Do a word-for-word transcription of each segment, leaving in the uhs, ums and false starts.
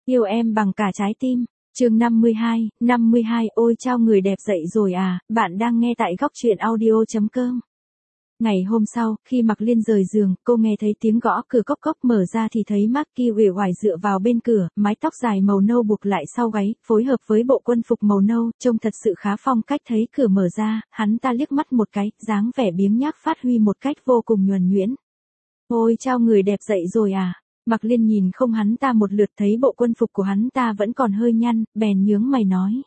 Yêu em bằng cả trái tim. Chương năm mươi hai, năm mươi hai Ôi chao người đẹp dậy rồi à, bạn đang nghe tại góc truyện audio chấm com. Ngày hôm sau, khi Mạc Liên rời giường, cô nghe thấy tiếng gõ cửa cốc cốc, mở ra thì thấy Maki uể oải dựa vào bên cửa, mái tóc dài màu nâu buộc lại sau gáy, phối hợp với bộ quân phục màu nâu, trông thật sự khá phong cách. Thấy cửa mở ra, hắn ta liếc mắt một cái, dáng vẻ biếng nhác phát huy một cách vô cùng nhuần nhuyễn. Ôi chao người đẹp dậy rồi à. Mạc Liên nhìn không hắn ta một lượt, thấy bộ quân phục của hắn ta vẫn còn hơi nhăn, bèn nhướng mày nói.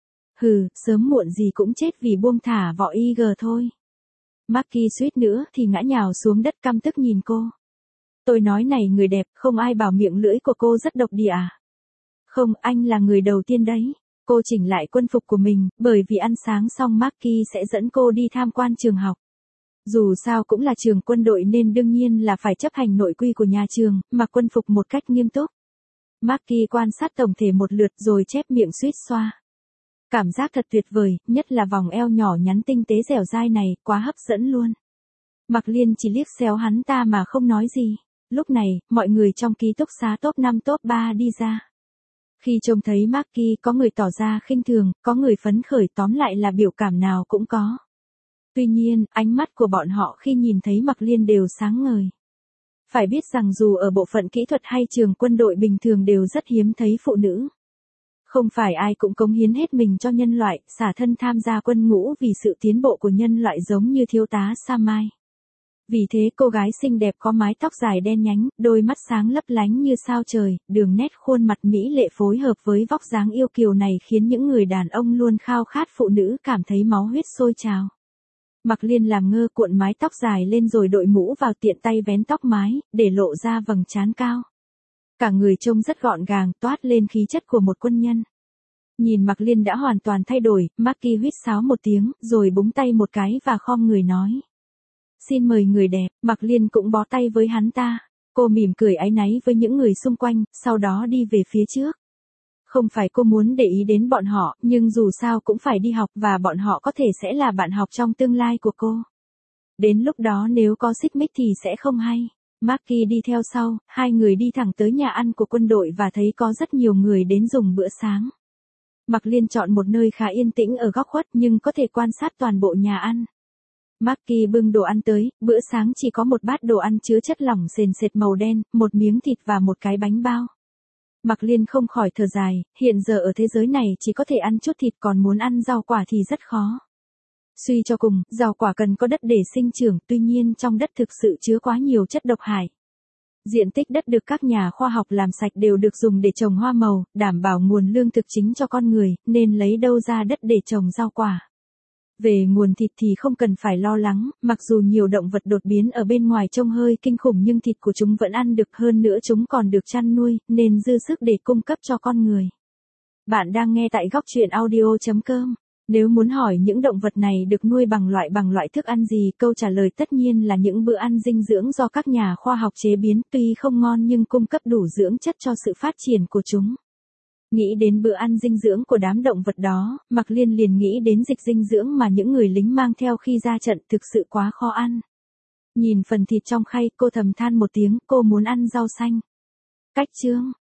Hừ, sớm muộn gì cũng chết vì buông thả vỏ i giê thôi. Maki suýt nữa thì ngã nhào xuống đất, căm tức nhìn cô. Tôi nói này người đẹp, không ai bảo miệng lưỡi của cô rất độc địa à? Không, anh là người đầu tiên đấy. Cô chỉnh lại quân phục của mình, bởi vì ăn sáng xong Maki sẽ dẫn cô đi tham quan trường học. Dù sao cũng là trường quân đội nên đương nhiên là phải chấp hành nội quy của nhà trường, mặc quân phục một cách nghiêm túc. Maki quan sát tổng thể một lượt rồi chép miệng suýt xoa. Cảm giác thật tuyệt vời, nhất là vòng eo nhỏ nhắn tinh tế dẻo dai này, quá hấp dẫn luôn. Mạc Liên chỉ liếc xéo hắn ta mà không nói gì. Lúc này, mọi người trong ký túc xá top năm top ba đi ra. Khi trông thấy Maki, có người tỏ ra khinh thường, có người phấn khởi, tóm lại là biểu cảm nào cũng có. Tuy nhiên, ánh mắt của bọn họ khi nhìn thấy Mạc Liên đều sáng ngời. Phải biết rằng dù ở bộ phận kỹ thuật hay trường quân đội bình thường đều rất hiếm thấy phụ nữ. Không phải ai cũng cống hiến hết mình cho nhân loại, xả thân tham gia quân ngũ vì sự tiến bộ của nhân loại, giống như thiếu tá Sam Mai. Vì thế cô gái xinh đẹp có mái tóc dài đen nhánh, đôi mắt sáng lấp lánh như sao trời, đường nét khuôn mặt mỹ lệ phối hợp với vóc dáng yêu kiều này khiến những người đàn ông luôn khao khát phụ nữ cảm thấy máu huyết sôi trào. Mạc Liên làm ngơ, cuộn mái tóc dài lên rồi đội mũ vào, tiện tay vén tóc mái, để lộ ra vầng trán cao. Cả người trông rất gọn gàng, toát lên khí chất của một quân nhân. Nhìn Mạc Liên đã hoàn toàn thay đổi, Maki huýt sáo một tiếng, rồi búng tay một cái và khom người nói. Xin mời người đẹp. Mạc Liên cũng bó tay với hắn ta. Cô mỉm cười áy náy với những người xung quanh, sau đó đi về phía trước. Không phải cô muốn để ý đến bọn họ, nhưng dù sao cũng phải đi học và bọn họ có thể sẽ là bạn học trong tương lai của cô. Đến lúc đó nếu có xích mích thì sẽ không hay. Maki đi theo sau, hai người đi thẳng tới nhà ăn của quân đội và thấy có rất nhiều người đến dùng bữa sáng. Mạc Liên chọn một nơi khá yên tĩnh ở góc khuất nhưng có thể quan sát toàn bộ nhà ăn. Maki bưng đồ ăn tới, bữa sáng chỉ có một bát đồ ăn chứa chất lỏng sền sệt màu đen, một miếng thịt và một cái bánh bao. Mạc Liên không khỏi thở dài, hiện giờ ở thế giới này chỉ có thể ăn chút thịt, còn muốn ăn rau quả thì rất khó. Suy cho cùng, rau quả cần có đất để sinh trưởng, tuy nhiên trong đất thực sự chứa quá nhiều chất độc hại. Diện tích đất được các nhà khoa học làm sạch đều được dùng để trồng hoa màu, đảm bảo nguồn lương thực chính cho con người, nên lấy đâu ra đất để trồng rau quả. Về nguồn thịt thì không cần phải lo lắng, mặc dù nhiều động vật đột biến ở bên ngoài trông hơi kinh khủng nhưng thịt của chúng vẫn ăn được, hơn nữa chúng còn được chăn nuôi, nên dư sức để cung cấp cho con người. Bạn đang nghe tại góc truyện audio chấm com. Nếu muốn hỏi những động vật này được nuôi bằng loại bằng loại thức ăn gì, câu trả lời tất nhiên là những bữa ăn dinh dưỡng do các nhà khoa học chế biến, tuy không ngon nhưng cung cấp đủ dưỡng chất cho sự phát triển của chúng. Nghĩ đến bữa ăn dinh dưỡng của đám động vật đó, Mạc Liên liền nghĩ đến dịch dinh dưỡng mà những người lính mang theo khi ra trận, thực sự quá khó ăn. Nhìn phần thịt trong khay, cô thầm than một tiếng, cô muốn ăn rau xanh. Cách chương